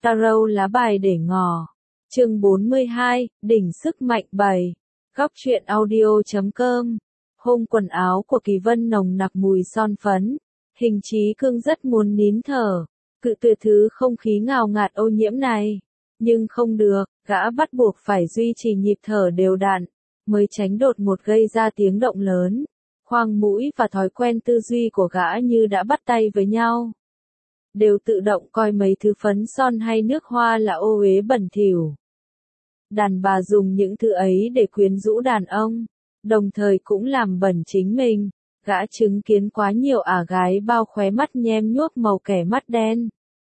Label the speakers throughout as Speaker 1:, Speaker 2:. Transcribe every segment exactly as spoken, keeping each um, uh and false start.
Speaker 1: Tarot lá bài để ngỏ. Chương bốn mươi hai, đỉnh sức mạnh bảy. Góc truyện audio chấm com. Hôm quần áo của Kỳ Vân nồng nặc mùi son phấn. Hình Chí Cương rất muốn nín thở, cự tuyệt thứ không khí ngào ngạt ô nhiễm này. Nhưng không được, gã bắt buộc phải duy trì nhịp thở đều đặn, mới tránh đột ngột gây ra tiếng động lớn. Khoang mũi và thói quen tư duy của gã như đã bắt tay với nhau. Đều tự động coi mấy thứ phấn son hay nước hoa là ô uế bẩn thỉu. Đàn bà dùng những thứ ấy để quyến rũ đàn ông, đồng thời cũng làm bẩn chính mình. Gã chứng kiến quá nhiều ả gái bao khóe mắt nhem nhuốc màu kẻ mắt đen.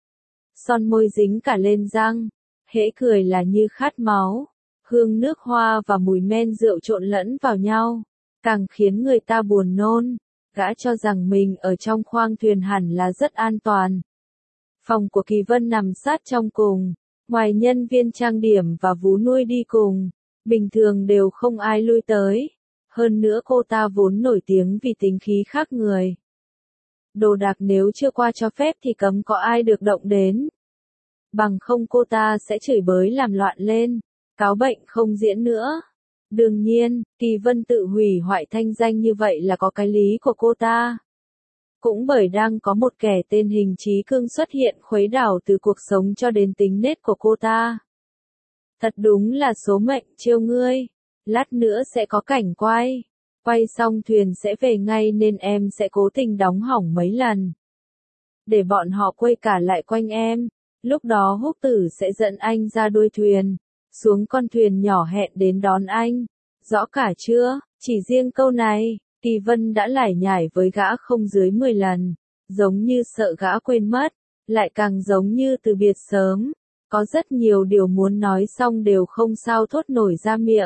Speaker 1: Son môi dính cả lên răng, hễ cười là như khát máu. Hương nước hoa và mùi men rượu trộn lẫn vào nhau, càng khiến người ta buồn nôn. Gã cho rằng mình ở trong khoang thuyền hẳn là rất an toàn. Phòng của Kỳ Vân nằm sát trong cùng, ngoài nhân viên trang điểm và vú nuôi đi cùng, bình thường đều không ai lui tới. Hơn nữa cô ta vốn nổi tiếng vì tính khí khác người. Đồ đạc nếu chưa qua cho phép thì cấm có ai được động đến. Bằng không cô ta sẽ chửi bới làm loạn lên, cáo bệnh không diễn nữa. Đương nhiên, Kỳ Vân tự hủy hoại thanh danh như vậy là có cái lý của cô ta. Cũng bởi đang có một kẻ tên Hình Chí Cương xuất hiện khuấy đảo từ cuộc sống cho đến tính nết của cô ta. Thật đúng là số mệnh trêu ngươi. Lát nữa sẽ có cảnh quay. Quay xong thuyền sẽ về ngay nên em sẽ cố tình đóng hỏng mấy lần. Để bọn họ quay cả lại quanh em. Lúc đó Húc Tử sẽ dẫn anh ra đuôi thuyền. Xuống con thuyền nhỏ hẹn đến đón anh. Rõ cả chưa? Chỉ riêng câu này, Kỳ Vân đã lải nhải với gã không dưới mười lần. Giống như sợ gã quên mất. Lại càng giống như từ biệt sớm. Có rất nhiều điều muốn nói xong đều không sao thốt nổi ra miệng.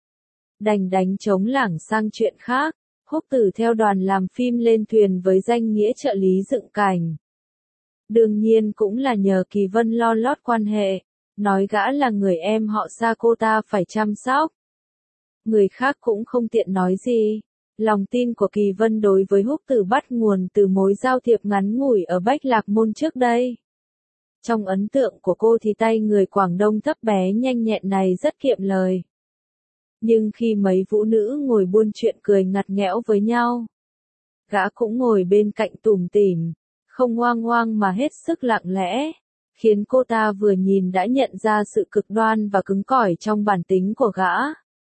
Speaker 1: Đành đánh trống lảng sang chuyện khác. Húc Tử theo đoàn làm phim lên thuyền với danh nghĩa trợ lý dựng cảnh. Đương nhiên cũng là nhờ Kỳ Vân lo lót quan hệ, nói gã là người em họ xa cô ta phải chăm sóc. Người khác cũng không tiện nói gì. Lòng tin của Kỳ Vân đối với Húc Tử bắt nguồn từ mối giao thiệp ngắn ngủi ở Bách Lạc Môn trước đây. Trong ấn tượng của cô thì tay người Quảng Đông thấp bé nhanh nhẹn này rất kiệm lời. Nhưng khi mấy vũ nữ ngồi buôn chuyện cười ngặt nghẽo với nhau, gã cũng ngồi bên cạnh tủm tỉm, không oang oang mà hết sức lặng lẽ, khiến cô ta vừa nhìn đã nhận ra sự cực đoan và cứng cỏi trong bản tính của gã.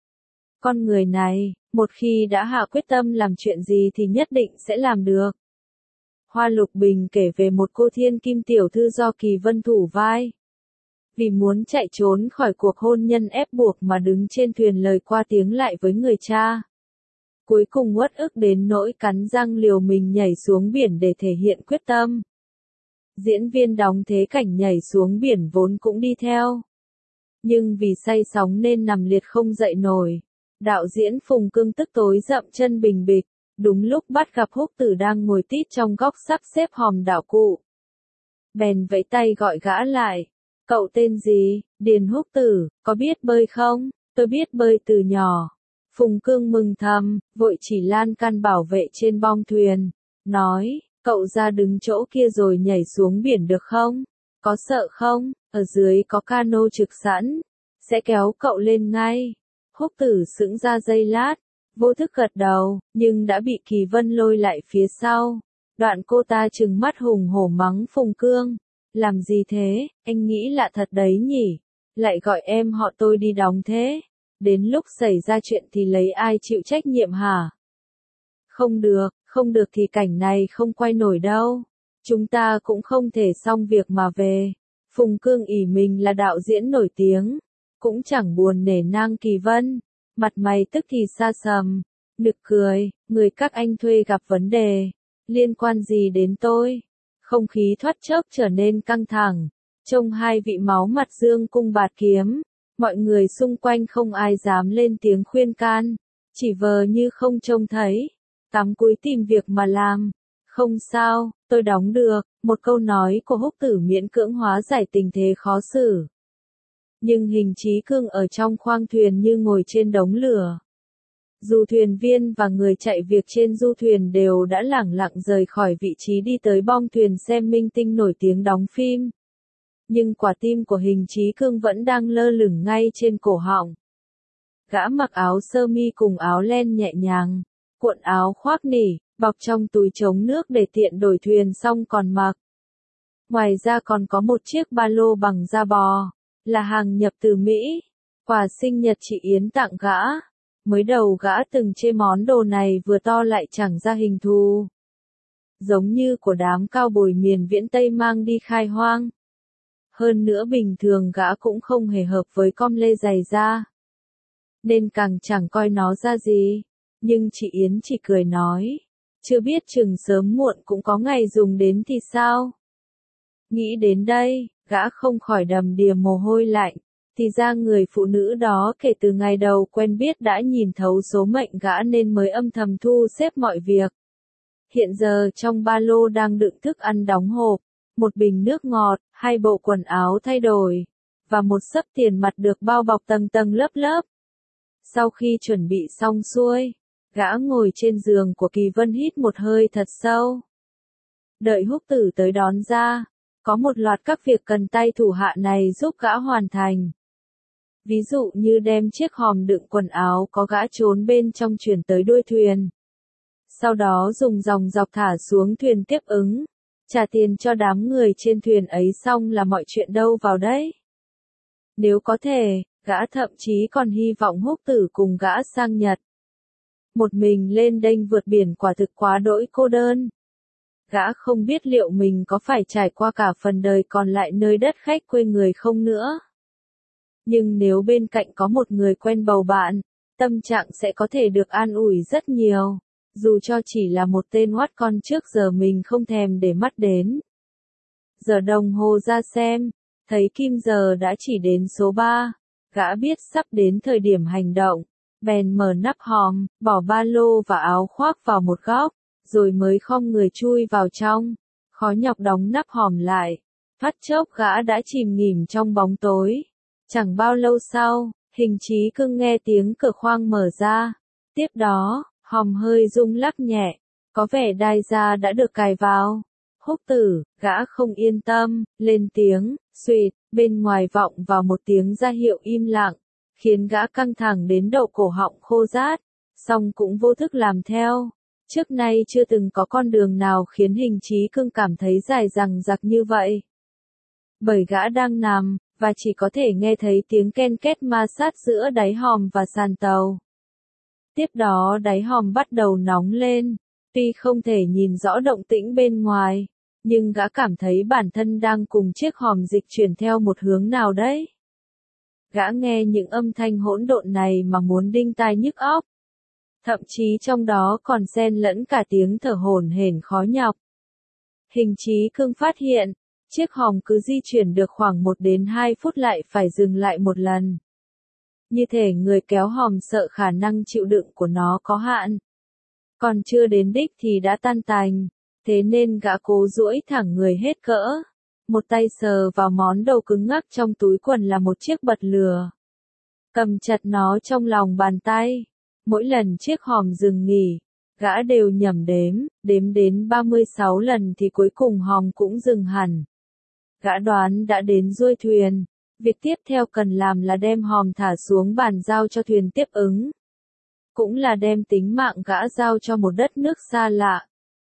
Speaker 1: Con người này, một khi đã hạ quyết tâm làm chuyện gì thì nhất định sẽ làm được. Hoa Lục Bình kể về một cô thiên kim tiểu thư do Kỳ Vân thủ vai. Vì muốn chạy trốn khỏi cuộc hôn nhân ép buộc mà đứng trên thuyền lời qua tiếng lại với người cha. Cuối cùng uất ức đến nỗi cắn răng liều mình nhảy xuống biển để thể hiện quyết tâm. Diễn viên đóng thế cảnh nhảy xuống biển vốn cũng đi theo. Nhưng vì say sóng nên nằm liệt không dậy nổi. Đạo diễn Phùng Cương tức tối dậm chân bình bịch, đúng lúc bắt gặp Húc Tử đang ngồi tít trong góc sắp xếp hòm đảo cụ. Bèn vẫy tay gọi gã lại. Cậu tên gì? Điền Húc Tử, có biết bơi không? Tôi biết bơi từ nhỏ. Phùng Cương mừng thầm, vội chỉ lan can bảo vệ trên bong thuyền. Nói, cậu ra đứng chỗ kia rồi nhảy xuống biển được không? Có sợ không? Ở dưới có cano trực sẵn. Sẽ kéo cậu lên ngay. Húc Tử sững ra giây lát. Vô thức gật đầu, nhưng đã bị Kỳ Vân lôi lại phía sau. Đoạn cô ta trừng mắt hùng hổ mắng Phùng Cương. Làm gì thế, anh nghĩ lạ thật đấy nhỉ? Lại gọi em họ tôi đi đóng thế? Đến lúc xảy ra chuyện thì lấy ai chịu trách nhiệm hả? Không được, không được thì cảnh này không quay nổi đâu. Chúng ta cũng không thể xong việc mà về. Phùng Cương ỷ mình là đạo diễn nổi tiếng. Cũng chẳng buồn nể nang Kỳ Vân. Mặt mày tức thì xa sầm. Nực cười, người các anh thuê gặp vấn đề. Liên quan gì đến tôi? Không khí thoát chốc trở nên căng thẳng. Trông hai vị máu mặt dương cung bạt kiếm. Mọi người xung quanh không ai dám lên tiếng khuyên can. Chỉ vờ như không trông thấy. Cắm cúi tìm việc mà làm. Không sao, tôi đóng được. Một câu nói của Húc Tử miễn cưỡng hóa giải tình thế khó xử. Nhưng Hình Chí Cương ở trong khoang thuyền như ngồi trên đống lửa. Dù thuyền viên và người chạy việc trên du thuyền đều đã lẳng lặng rời khỏi vị trí đi tới bong thuyền xem minh tinh nổi tiếng đóng phim. nhưng quả tim của Hình Chí Cương vẫn đang lơ lửng ngay trên cổ họng. Gã mặc áo sơ mi cùng áo len nhẹ nhàng, cuộn áo khoác nỉ, bọc trong túi chống nước để tiện đổi thuyền xong còn mặc. Ngoài ra còn có một chiếc ba lô bằng da bò, là hàng nhập từ Mỹ, quà sinh nhật chị Yến tặng gã. Mới đầu gã từng chê món đồ này vừa to lại chẳng ra hình thù, giống như của đám cao bồi miền viễn Tây mang đi khai hoang. Hơn nữa bình thường gã cũng không hề hợp với com lê dày da, nên càng chẳng coi nó ra gì. Nhưng chị Yến chỉ cười nói, chưa biết chừng sớm muộn cũng có ngày dùng đến thì sao. Nghĩ đến đây, gã không khỏi đầm đìa mồ hôi lạnh. Thì ra người phụ nữ đó kể từ ngày đầu quen biết đã nhìn thấu số mệnh gã nên mới âm thầm thu xếp mọi việc. Hiện giờ trong ba lô đang đựng thức ăn đóng hộp, một bình nước ngọt, hai bộ quần áo thay đổi, và một xấp tiền mặt được bao bọc tầng tầng lớp lớp. Sau khi chuẩn bị xong xuôi, gã ngồi trên giường của Kỳ Vân hít một hơi thật sâu. Đợi Húc Tử tới đón ra, có một loạt các việc cần tay thủ hạ này giúp gã hoàn thành. Ví dụ như đem chiếc hòm đựng quần áo có gã trốn bên trong chuyển tới đuôi thuyền. Sau đó dùng dòng dọc thả xuống thuyền tiếp ứng, trả tiền cho đám người trên thuyền ấy xong là mọi chuyện đâu vào đấy. Nếu có thể, gã thậm chí còn hy vọng Húc Tử cùng gã sang Nhật. Một mình lên đênh vượt biển quả thực quá đỗi cô đơn. Gã không biết liệu mình có phải trải qua cả phần đời còn lại nơi đất khách quê người không nữa. Nhưng nếu bên cạnh có một người quen bầu bạn, tâm trạng sẽ có thể được an ủi rất nhiều, dù cho chỉ là một tên oát con trước giờ mình không thèm để mắt đến. Giờ đồng hồ ra xem, thấy kim giờ đã chỉ đến số ba, gã biết sắp đến thời điểm hành động, bèn mở nắp hòm, bỏ ba lô và áo khoác vào một góc, rồi mới khom người chui vào trong, khó nhọc đóng nắp hòm lại. Phát chốc gã đã chìm nghỉm trong bóng tối. Chẳng bao lâu sau, Hình Chí Cương nghe tiếng cửa khoang mở ra. Tiếp đó, hòm hơi rung lắc nhẹ, có vẻ đai da đã được cài vào. Húc Tử, gã không yên tâm, lên tiếng, xuỵt, bên ngoài vọng vào một tiếng ra hiệu im lặng, khiến gã căng thẳng đến độ cổ họng khô rát, song cũng vô thức làm theo. Trước nay chưa từng có con đường nào khiến Hình Chí Cương cảm thấy dài dằng dặc như vậy. Bởi gã đang nằm, và chỉ có thể nghe thấy tiếng ken két ma sát giữa đáy hòm và sàn tàu. Tiếp đó đáy hòm bắt đầu nóng lên, tuy không thể nhìn rõ động tĩnh bên ngoài, nhưng gã cảm thấy bản thân đang cùng chiếc hòm dịch chuyển theo một hướng nào đấy. Gã nghe những âm thanh hỗn độn này mà muốn đinh tai nhức óc. Thậm chí trong đó còn xen lẫn cả tiếng thở hổn hển khó nhọc. Hình Chí Cương phát hiện, chiếc hòm cứ di chuyển được khoảng một đến hai phút lại phải dừng lại một lần. Như thể người kéo hòm sợ khả năng chịu đựng của nó có hạn. Còn chưa đến đích thì đã tan tành, thế nên gã cố duỗi thẳng người hết cỡ. Một tay sờ vào món đồ cứng ngắc trong túi quần là một chiếc bật lửa. Cầm chặt nó trong lòng bàn tay. Mỗi lần chiếc hòm dừng nghỉ, gã đều nhẩm đếm, đếm đến ba mươi sáu lần thì cuối cùng hòm cũng dừng hẳn. Gã đoán đã đến đuôi thuyền, việc tiếp theo cần làm là đem hòm thả xuống bàn giao cho thuyền tiếp ứng. Cũng là đem tính mạng gã giao cho một đất nước xa lạ.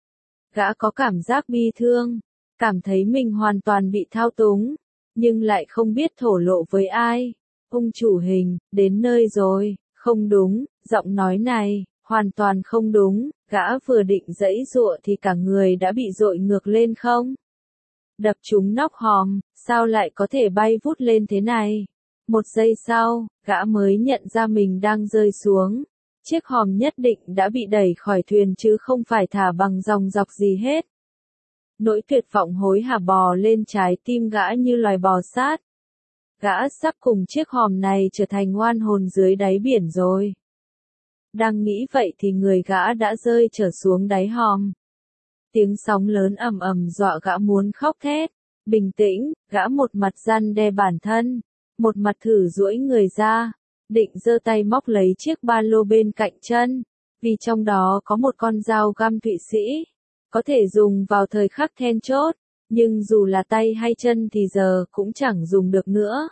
Speaker 1: Gã có cảm giác bi thương, cảm thấy mình hoàn toàn bị thao túng, nhưng lại không biết thổ lộ với ai. Ông chủ Hình, đến nơi rồi. Không đúng, giọng nói này, hoàn toàn không đúng, gã vừa định giãy giụa thì cả người đã bị dội ngược lên không. Đập trúng nóc hòm, sao lại có thể bay vút lên thế này? Một giây sau, gã mới nhận ra mình đang rơi xuống. Chiếc hòm nhất định đã bị đẩy khỏi thuyền chứ không phải thả bằng dòng dọc gì hết. Nỗi tuyệt vọng hối hả bò lên trái tim gã như loài bò sát. Gã sắp cùng chiếc hòm này trở thành oan hồn dưới đáy biển rồi. Đang nghĩ vậy thì người gã đã rơi trở xuống đáy hòm. Tiếng sóng lớn ầm ầm dọa gã muốn khóc thét. Bình tĩnh, gã một mặt răn đe bản thân, một mặt thử duỗi người ra, định giơ tay móc lấy chiếc ba lô bên cạnh chân, vì trong đó có một con dao găm Thụy Sĩ, có thể dùng vào thời khắc then chốt. Nhưng dù là tay hay chân thì giờ cũng chẳng dùng được nữa.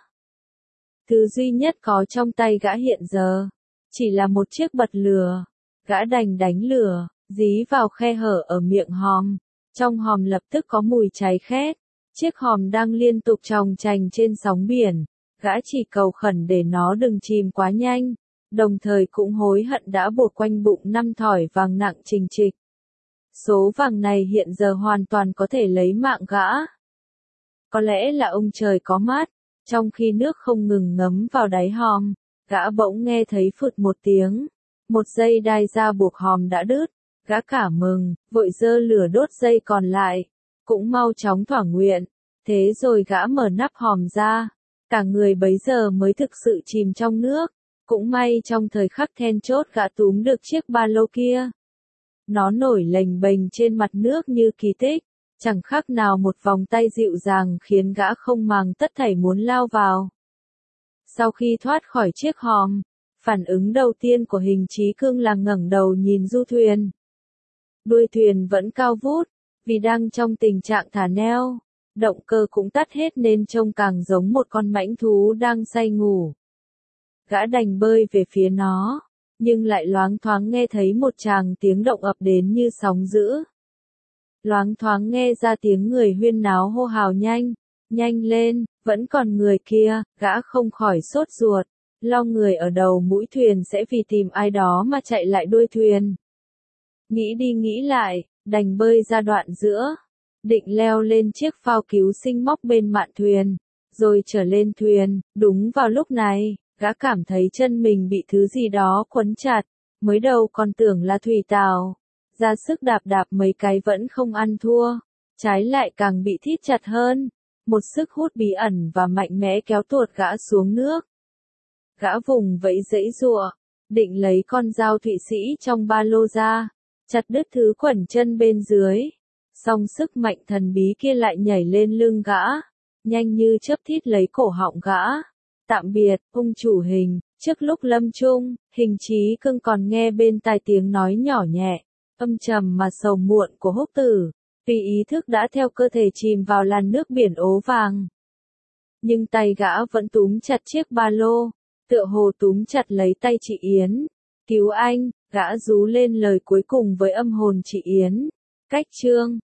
Speaker 1: Thứ duy nhất có trong tay gã hiện giờ, chỉ là một chiếc bật lửa. Gã đành đánh lửa, dí vào khe hở ở miệng hòm. Trong hòm lập tức có mùi cháy khét. Chiếc hòm đang liên tục tròng trành trên sóng biển. Gã chỉ cầu khẩn để nó đừng chìm quá nhanh. Đồng thời cũng hối hận đã buộc quanh bụng năm thỏi vàng nặng trình trịch. Số vàng này hiện giờ hoàn toàn có thể lấy mạng gã. Có lẽ là ông trời có mắt. Trong khi nước không ngừng ngấm vào đáy hòm, gã bỗng nghe thấy phụt một tiếng. Một dây đai ra buộc hòm đã đứt. Gã cả mừng, vội giơ lửa đốt dây còn lại. Cũng mau chóng thỏa nguyện. Thế rồi gã mở nắp hòm ra. Cả người bấy giờ mới thực sự chìm trong nước. Cũng may trong thời khắc then chốt gã túm được chiếc ba lô kia. Nó nổi lềnh bềnh trên mặt nước như kỳ tích. Chẳng khác nào một vòng tay dịu dàng khiến gã không màng tất thảy muốn lao vào. Sau khi thoát khỏi chiếc hòm, phản ứng đầu tiên của Hình Chí Cương là ngẩng đầu nhìn du thuyền. Đuôi thuyền vẫn cao vút, vì đang trong tình trạng thả neo. Động cơ cũng tắt hết nên trông càng giống một con mãnh thú đang say ngủ. Gã đành bơi về phía nó, nhưng lại loáng thoáng nghe thấy một tràng tiếng động ập đến như sóng dữ. Loáng thoáng nghe ra tiếng người huyên náo hô hào nhanh, nhanh lên, vẫn còn người kia, gã không khỏi sốt ruột, lo người ở đầu mũi thuyền sẽ vì tìm ai đó mà chạy lại đuôi thuyền. Nghĩ đi nghĩ lại, đành bơi ra đoạn giữa, định leo lên chiếc phao cứu sinh móc bên mạn thuyền, rồi trở lên thuyền. Đúng vào lúc này, gã cảm thấy chân mình bị thứ gì đó quấn chặt, mới đầu còn tưởng là thủy tảo. Ra sức đạp đạp mấy cái vẫn không ăn thua, trái lại càng bị thít chặt hơn. Một sức hút bí ẩn và mạnh mẽ kéo tuột gã xuống nước. Gã vùng vẫy giãy giụa, định lấy con dao Thụy Sĩ trong ba lô ra, chặt đứt thứ quẩn chân bên dưới. Song sức mạnh thần bí kia lại nhảy lên lưng gã, nhanh như chớp thít lấy cổ họng gã. Tạm biệt, ông chủ Hình. Trước lúc lâm chung, Hình Chí Cương còn nghe bên tai tiếng nói nhỏ nhẹ, âm trầm mà sầu muộn của Húc Tử. Vì ý thức đã theo cơ thể chìm vào làn nước biển ố vàng. Nhưng tay gã vẫn túm chặt chiếc ba lô, tựa hồ túm chặt lấy tay chị Yến. Cứu anh, gã rú lên lời cuối cùng với âm hồn chị Yến. Cách chương